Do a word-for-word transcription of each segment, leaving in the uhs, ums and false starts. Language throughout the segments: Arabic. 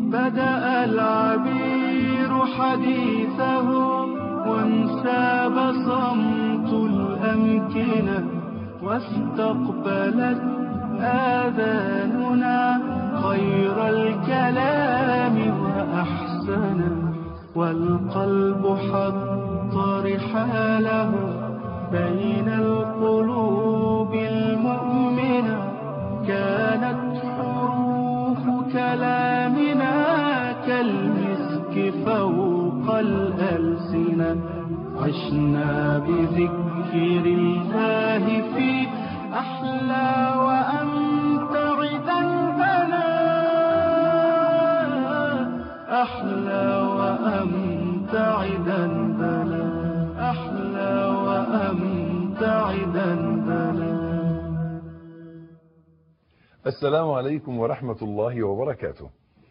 بدأ العبير حديثه وانساب صمت الأمكنة واستقبلت آذاننا خير الكلام وأحسنه والقلب حط رحاله بين القلوب المؤمنة كانت حروف كلامنا كالمسك فوق الألسنة عشنا بذكر الله في أحلى وأمتع ذنبنا أحلى وأمتع ذنبنا أحلى وأمتع ذنبنا. السلام عليكم ورحمة الله وبركاته.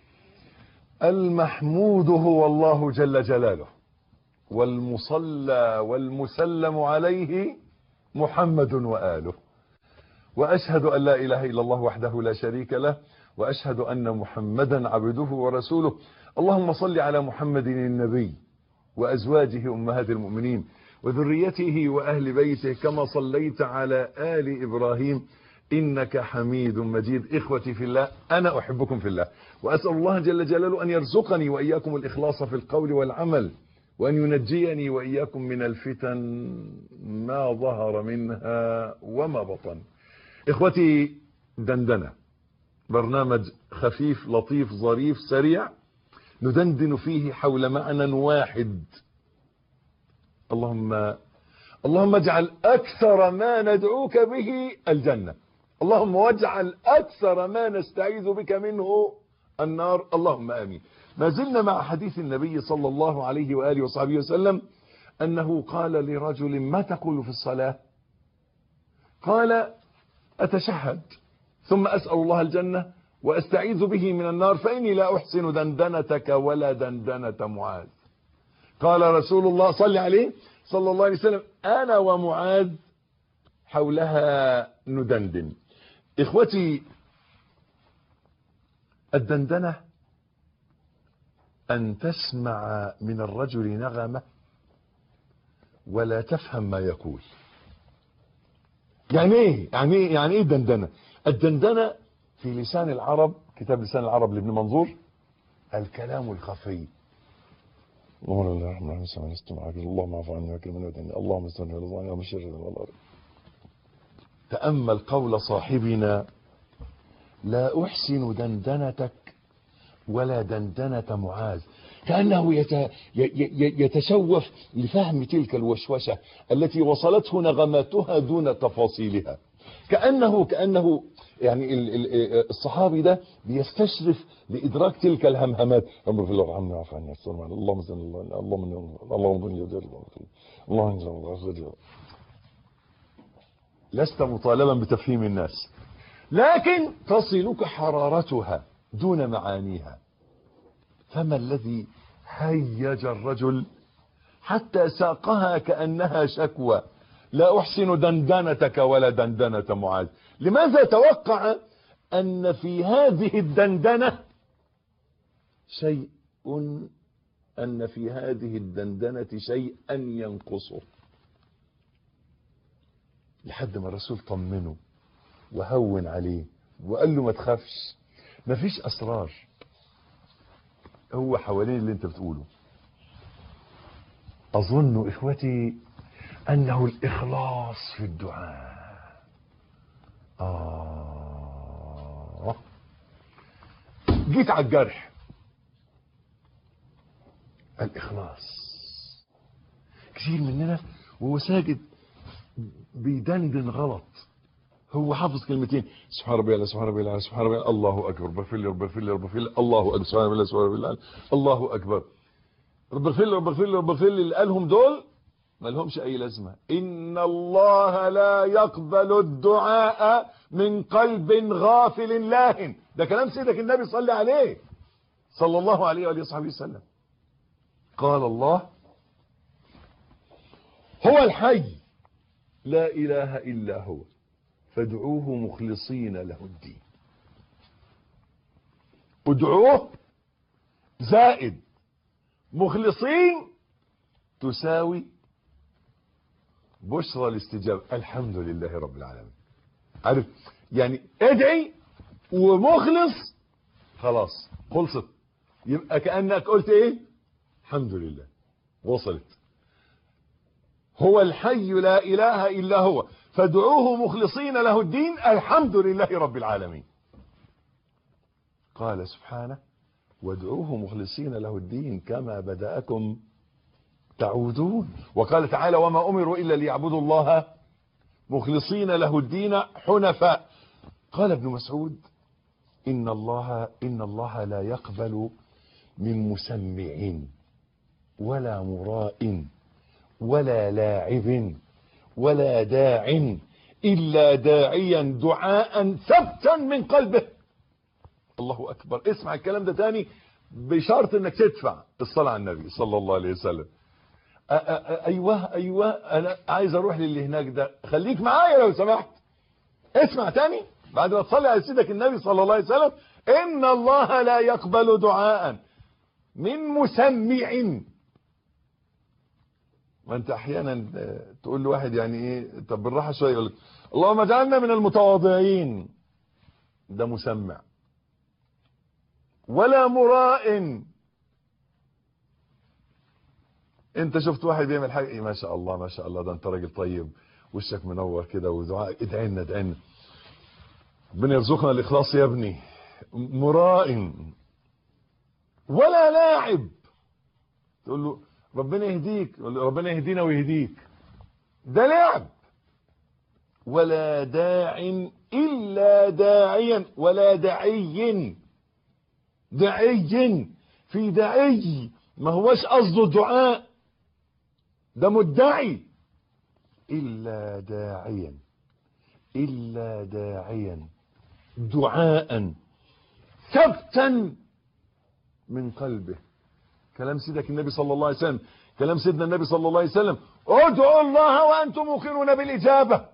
المحمود هو الله جل جلاله، والمصلى والمسلم عليه محمد وآله، وأشهد أن لا إله إلا الله وحده لا شريك له، وأشهد أن محمدا عبده ورسوله. اللهم صل على محمد النبي وأزواجه أمهات المؤمنين وذريته وأهل بيته كما صليت على آل إبراهيم إنك حميد مجيد. إخوتي في الله، أنا أحبكم في الله، وأسأل الله جل جلاله أن يرزقني وإياكم الإخلاص في القول والعمل، وأن ينجيني وإياكم من الفتن ما ظهر منها وما بطن. إخوتي، دندنة برنامج خفيف لطيف ظريف سريع ندندن فيه حول معنى واحد. اللهم اللهم اجعل أكثر ما ندعوك به الجنة، اللهم واجعل أكثر ما نستعيذ بك منه النار، اللهم آمين. ما زلنا مع حديث النبي صلى الله عليه وآله وصحبه وسلم أنه قال لرجل: ما تقول في الصلاة؟ قال: أتشهد ثم أسأل الله الجنة وأستعيذ به من النار فإني لا أحسن دندنتك ولا دندنة معاذ. قال رسول الله صلى عليه صلى الله عليه وسلم: أنا ومعاذ حولها ندندن. إخوتي، الدندنة أن تسمع من الرجل نغمة ولا تفهم ما يقول. يعني ايه يعني ايه يعني ايه الدندنة؟ الدندنة في لسان العرب، كتاب لسان العرب لابن منظور، الكلام الخفي. اللهم لا رحمة الله استمع اللهم اعف عني وكرمني ودني اللهم استغفر الله ومن شر الغلال. تأمل قول صاحبنا: لا أحسن دندنتك ولا دندنة معاذ، كأنه يتشوف لفهم تلك الوشوشة التي وصلته نغماتها دون تفاصيلها. كأنه كأنه يعني الصحابي ده بيستشرف لإدراك تلك الهمهمات. اللهم في الله ارحمني واعف عني اللهم صل اللهم اللهم اللهم لست مطالبا بتفهيم الناس، لكن تصلك حرارتها دون معانيها. فما الذي هيج الرجل حتى ساقها كأنها شكوى: لا أحسن دندنتك ولا دندنة معاذ. لماذا توقع أن في هذه الدندنة شيء أن في هذه الدندنة شيئا ينقصه، لحد ما الرسول طمنه وهون عليه وقال له: ما تخافش، ما فيش أسرار، هو حوالين اللي انت بتقوله. أظن إخوتي أنه الإخلاص في الدعاء. آه جيت على الجرح، الإخلاص. كثير مننا وهو ساجد بيدندن غلط، هو حافظ كلمتين: سبحان ربي الله سبحان ربي الله سبحان ربي الله اكبر، بغفر لي رب اغفر لي رب اغفر لي الله اكبر، سبحان الله سبحان ربي الله اكبر، رب اغفر لي رب اغفر لي رب اغفر لي. اللي قالهم دول ما لهمش اي لازمه. ان الله لا يقبل الدعاء من قلب غافل لاهن. ده كلام سيدك النبي صلى عليه صلى الله عليه واله وصحبه وسلم. قال الله: هو الحي لا اله الا هو فادعوه مخلصين له الدين. ادعوه زائد مخلصين تساوي بشرى الاستجابة. الحمد لله رب العالمين. عارف يعني ادعي ومخلص خلاص خلصت، يبقى كأنك قلت ايه؟ الحمد لله وصلت. هو الحي لا اله الا هو فادعوه مخلصين له الدين الحمد لله رب العالمين. قال سبحانه وادعوه مخلصين له الدين كما بدأكم تعودون. وقال تعالى وما أمروا إلا ليعبدوا الله مخلصين له الدين حنفاء. قال ابن مسعود إن الله إن الله لا يقبل من مسمع ولا مراء ولا لاعب ولا داع إلا داعيا دعاء ثبتا من قلبه. الله أكبر. اسمع الكلام ده تاني بشرط انك تدفع الصلاة على النبي صلى الله عليه وسلم. أ أ أ ايوه ايوه انا عايز اروح للي هناك ده، خليك معايا لو سمحت. اسمع تاني بعد ما تصلي على سيدك النبي صلى الله عليه وسلم. ان الله لا يقبل دعاء من مسمع. ما انت احيانا تقول لواحد يعني ايه، طب بالراحه شويه، يقول لك اللهم اجعلنا من المتواضعين، ده مسمع. ولا مراء. انت شفت واحد بيعمل حاجه ايه ما شاء الله ما شاء الله ده انت راجل طيب وشك منور كده ودعاء ادعي لنا ادعي لنا ربنا يرزقنا الاخلاص يا ابني. مراء ولا لاعب. تقول له ربنا يهديك، يقول له ربنا يهدينا ويهديك، ده لعب. ولا داع الا داعيا ولا داعي. داعي في داعي ما هوش قصده الدعاء، ده مدعي. إلا داعيا إلا داعيا دعاء ثبتا من قلبه. كلام سيدك النبي صلى الله عليه وسلم، كلام سيدنا النبي صلى الله عليه وسلم. ادعوا الله وأنتم موقنون بالإجابة.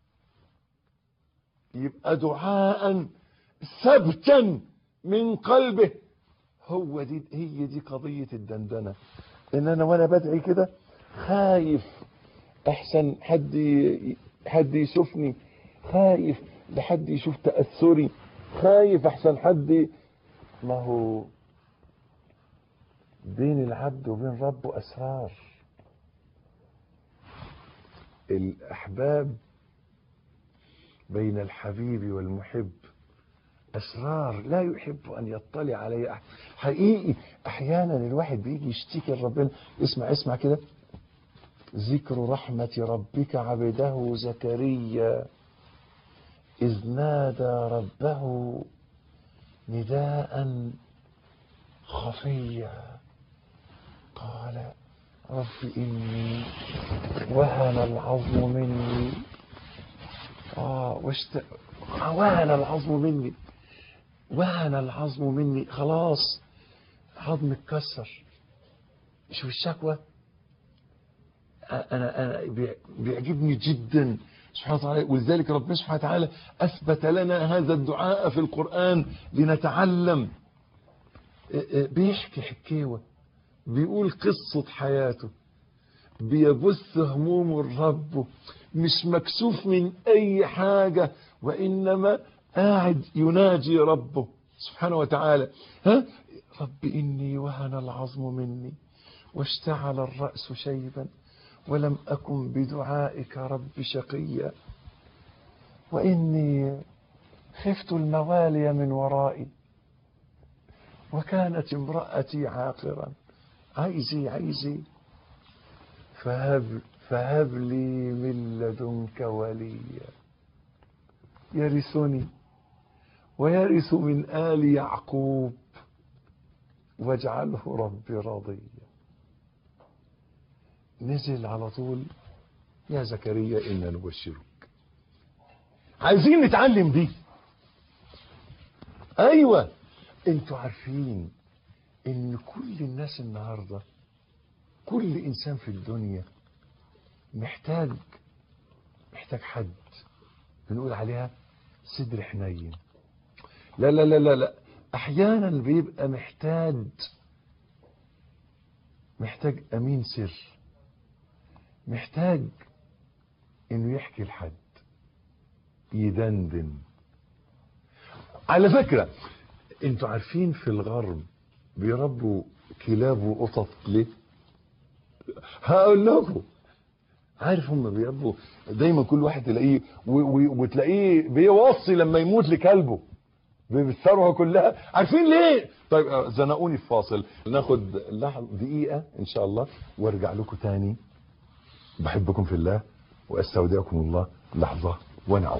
يبقى دعاء ثبتا من قلبه. هو دي هي دي قضية الدندنة، ان انا وانا بدعي كده خايف احسن حد حد يشوفني، خايف لحد يشوف تأثري، خايف احسن حد. ما هو بين العبد وبين ربه اسرار. الاحباب بين الحبيب والمحب اسرار لا يحب ان يطلع عليه احد. حقيقي احيانا الواحد بيجي يشتكي لربنا. اسمع اسمع كده. ذكر رحمة ربك عبده زكريا اذ نادى ربه نداء خفيا قال رب اني وهن العظم مني اه واشت وهن العظم مني وهن العظم مني خلاص عظم اتكسر. شوف الشكوى. انا انا بيعجبني جدا سبحانه وتعالى، ولذلك ربنا سبحانه وتعالى اثبت لنا هذا الدعاء في القرآن لنتعلم. بيحكي حكاوة، بيقول قصة حياته، بيبث هموم الرب، مش مكسوف من اي حاجة، وانما قاعد يناجي ربه سبحانه وتعالى. ها رب إني وهن العظم مني واشتعل الرأس شيبا ولم أكن بدعائك رب شقيا وإني خفت الموالي من ورائي وكانت امرأتي عاقرا. عايزي عايزي فهب, فهب لي من لدنك وليا يرثني ويرث من آل يعقوب واجعله ربي راضيا. نزل على طول يا زكريا إنا نبشرك. عايزين نتعلم دي. أيوة انتوا عارفين ان كل الناس النهاردة، كل إنسان في الدنيا محتاج محتاج حد بنقول عليها صدر حنين. لا لا لا لا لا احيانا بيبقى محتاج محتاج امين سر، محتاج انه يحكي لحد، يدندن. على فكرة انتوا عارفين في الغرب بيربوا كلاب وقطط ليه؟ هقول لكم. عارف هم بيربوا دايما كل واحد تلاقيه وتلاقيه بيوصي لما يموت لكلبه بالثروه كلها. عارفين ليه؟ طيب زنقوني في فاصل، ناخد لحظه دقيقه ان شاء الله وارجع لكم تاني. بحبكم في الله واستودعكم الله لحظه ونعود.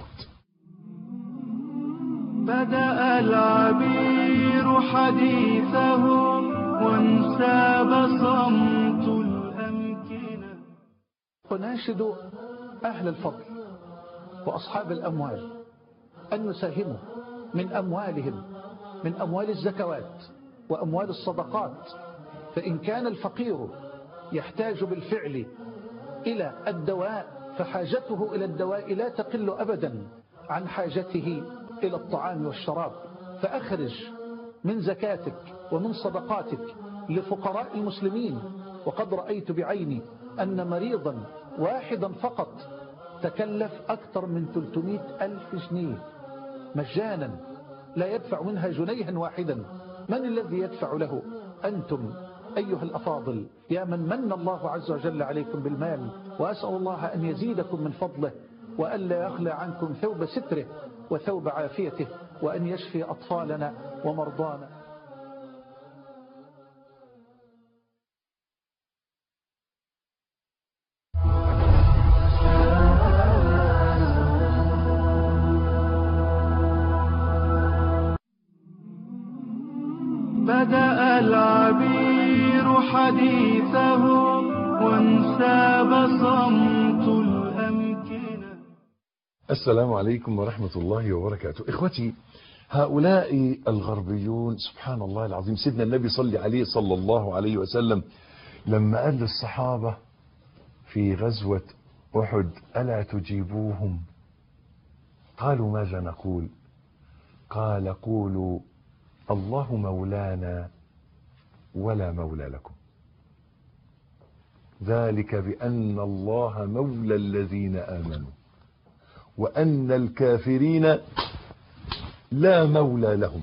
بدأ العبير حديثهم وانساب صمت الأمكنة. أناشد أهل الفضل وأصحاب الأموال أن يساهموا من أموالهم، من أموال الزكوات وأموال الصدقات. فإن كان الفقير يحتاج بالفعل إلى الدواء فحاجته إلى الدواء لا تقل أبدا عن حاجته إلى الطعام والشراب. فأخرج من زكاتك ومن صدقاتك لفقراء المسلمين. وقد رأيت بعيني أن مريضا واحدا فقط تكلف أكثر من ثلاثمائة ألف جنيه مجانا، لا يدفع منها جنيها واحدا. من الذي يدفع له؟ أنتم أيها الأفاضل، يا من من الله عز وجل عليكم بالمال. وأسأل الله أن يزيدكم من فضله وألا يخلع عنكم ثوب ستره وثوب عافيته، وأن يشفي أطفالنا ومرضانا. بدأ العبير حديثهم وانساب صمت الأمكنة. السلام عليكم ورحمة الله وبركاته. إخوتي، هؤلاء الغربيون سبحان الله العظيم، سيدنا النبي صلى عليه صلى الله عليه وسلم لما قال للصحابة في غزوة أحد: ألا تجيبوهم؟ قالوا: ماذا نقول؟ قال: قولوا الله مولانا ولا مولى لكم، ذلك بأن الله مولى الذين آمنوا وأن الكافرين لا مولى لهم.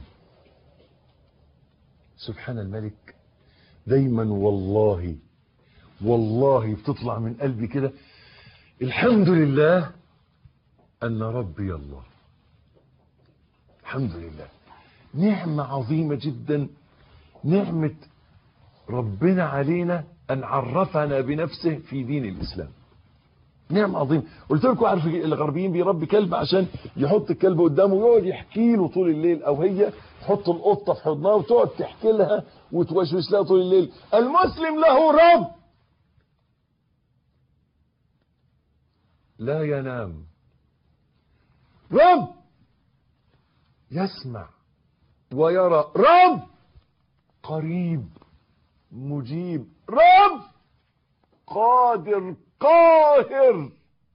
سبحان الملك. دايما والله والله بتطلع من قلبي كده: الحمد لله أن ربي الله. الحمد لله، نعمة عظيمة جدا، نعمة ربنا علينا أن عرفنا بنفسه في دين الإسلام. نعمة عظيمة. قلت لكم عارف الغربيين بيربي كلب عشان يحط الكلب قدامه ويقعد يحكي له طول الليل، أو هي تحط القطة في حضنها وتقعد تحكي لها وتوسوس لها طول الليل. المسلم له رب لا ينام، رب يسمع ويرى، رب قريب مجيب، رب قادر قاهر.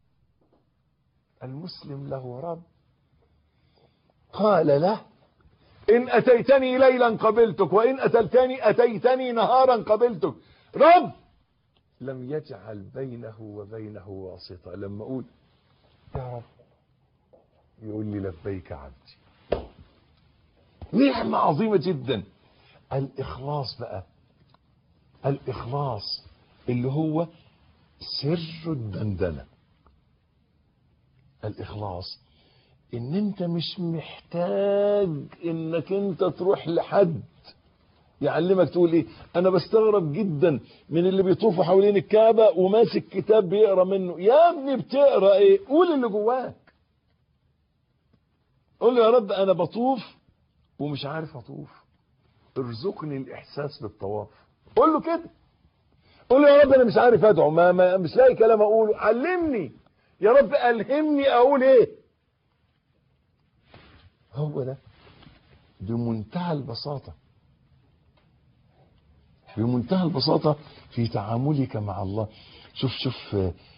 المسلم له رب. قال له: إن أتيتني ليلا قبلتك وإن أتيتني أتيتني نهارا قبلتك. رب لم يجعل بينه وبينه واسطة. لما أقول يا رب يقول لي: لبيك عبدي. نعمة عظيمة جدا. الإخلاص بقى، الإخلاص اللي هو سر الدندنة. الإخلاص إن أنت مش محتاج إنك أنت تروح لحد يعلمك تقول إيه. أنا بستغرب جدا من اللي بيطوفوا حوالين الكعبة وماسك كتاب بيقرأ منه. يا ابني بتقرأ إيه؟ قول اللي جواك. قول له: يا رب أنا بطوف ومش عارف أطوف، ارزقني الإحساس بالطواف. قول له كده. قول له: يا رب أنا مش عارف أدعو، ما, ما مش لاقي كلام أقوله، علمني يا رب، ألهمني أقول إيه. هو ده بمنتهى البساطة، بمنتهى البساطة في تعاملك مع الله. شوف شوف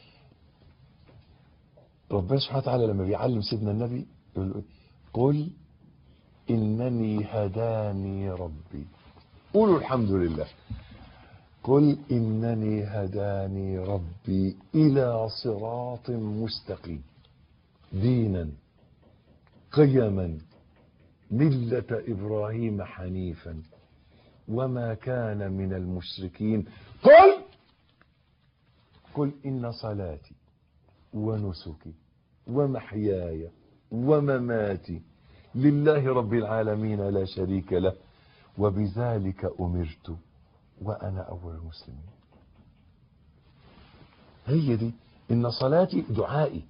ربنا سبحانه وتعالى لما بيعلم سيدنا النبي يقول له: قل إنني هداني ربي. قولوا الحمد لله. قل إنني هداني ربي إلى صراط مستقيم دينا قيما ملة إبراهيم حنيفا وما كان من المشركين قل قل إن صلاتي ونسكي ومحياي ومماتي لله رب العالمين لا شريك له وبذلك أمرت وأنا أول المسلمين. هي دي إن صلاتي دعائي،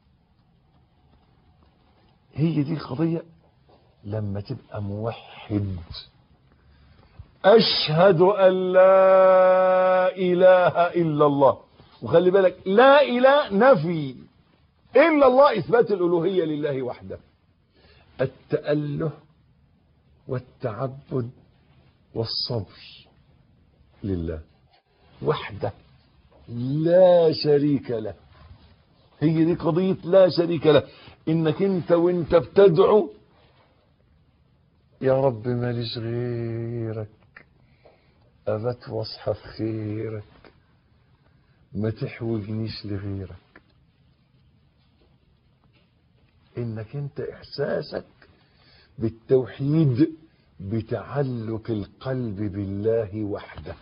هي دي القضية. لما تبقى موحد أشهد أن لا إله إلا الله، وخلي بالك لا إله نفي، إلا الله إثبات الألوهية لله وحده، التأله والتعبد والصبر لله وحده لا شريك له. هي دي قضية لا شريك له، إنك أنت وأنت بتدعو يا رب ماليش غيرك، أبت واصحى في خيرك، ما تحوجنيش لغيرك. إنك أنت إحساسك بالتوحيد بتعلق القلب بالله وحده.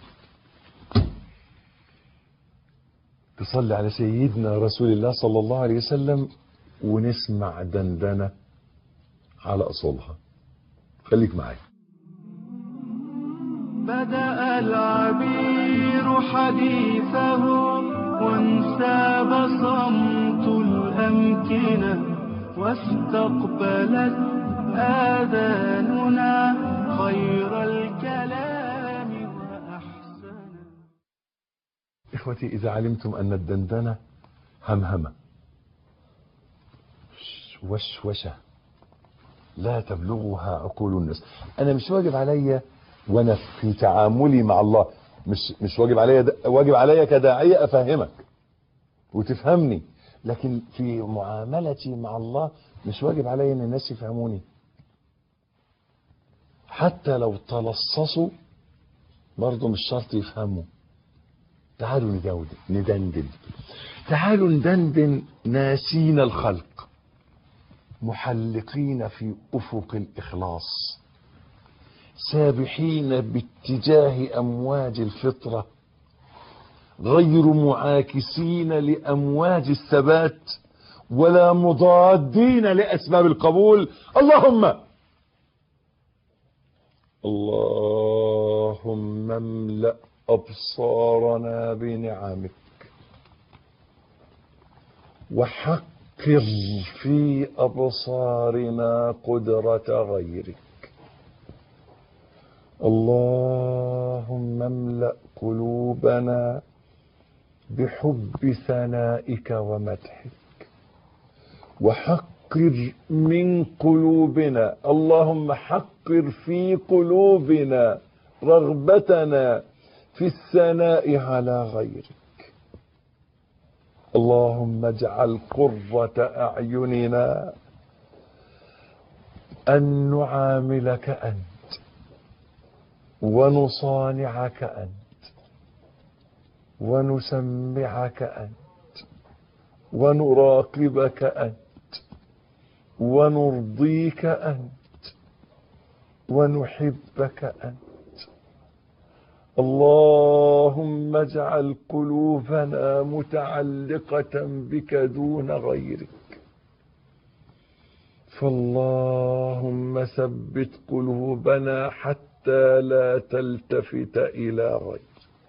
تصلي على سيدنا رسول الله صلى الله عليه وسلم ونسمع دندنة على أصولها. خليك معي. بدأ العبير حديثه وانساب صمت الأمكنة واستقبلت آذاننا خير الكلام وأحسنه. إخوتي، إذا علمتم أن الدندنة همهمة وشوشة لا تبلغها عقول الناس، أنا مش واجب عليا وأنا في تعاملي مع الله، مش مش واجب عليا، واجب عليا كداعية أفهمك وتفهمني، لكن في معاملتي مع الله مش واجب عليا ان الناس يفهموني. حتى لو تلصصوا برضه مش شرط يفهموا. تعالوا ندود ندندن، تعالوا ندندن ناسين الخلق محلقين في أفق الإخلاص سابحين باتجاه أمواج الفطرة غير معاكسين لأمواج الثبات ولا مضادين لأسباب القبول. اللهم اللهم املأ أبصارنا بنعمك وحقر في أبصارنا قدرة غيرك. اللهم املأ قلوبنا بحب ثنائك ومدحك وحقر من قلوبنا، اللهم حقر في قلوبنا رغبتنا في الثناء على غيرك. اللهم اجعل قرة أعيننا أن نعاملك أنت ونصانعك أنت ونسمعك أنت ونراقبك أنت ونرضيك أنت ونحبك أنت. اللهم اجعل قلوبنا متعلقة بك دون غيرك، فاللهم ثبت قلوبنا حتى لا تلتفت إلى غيرك.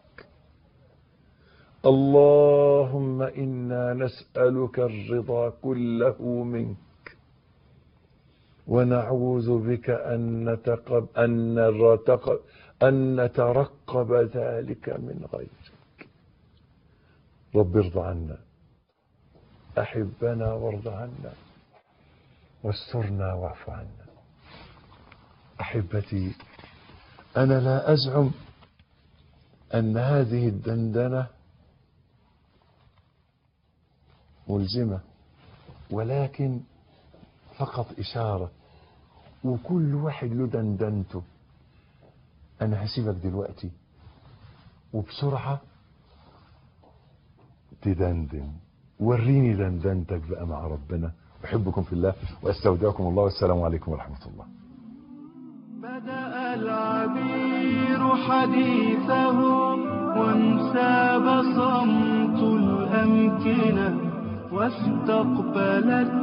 اللهم إنا نسألك الرضا كله منك ونعوذ بك أن نتقب أن نتقب أن نترقب ذلك من غيرك. رب ارض عنا، أحبنا وارض عنا، واسترنا واعف عنا. أحبتي، أنا لا أزعم أن هذه الدندنة ملزمة، ولكن فقط إشارة، وكل واحد له دندنته. أنا هسيبك دلوقتي وبسرعة تدندن. وريني دندنتك بقى مع ربنا. أحبكم في الله وأستودعكم الله، والسلام عليكم ورحمة الله. بدأ العبير حديثه وانساب صمت الأمكنة، واستقبلت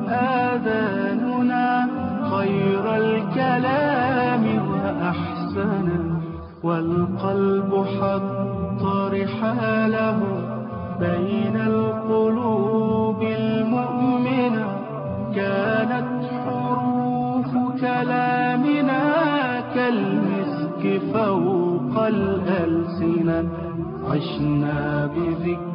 آذاننا خير الكلام وأحسنه، والقلب حط رحاله بين القلوب المؤمنة. كانت حروف كلامنا كالمسك فوق الألسنة، عشنا بذكر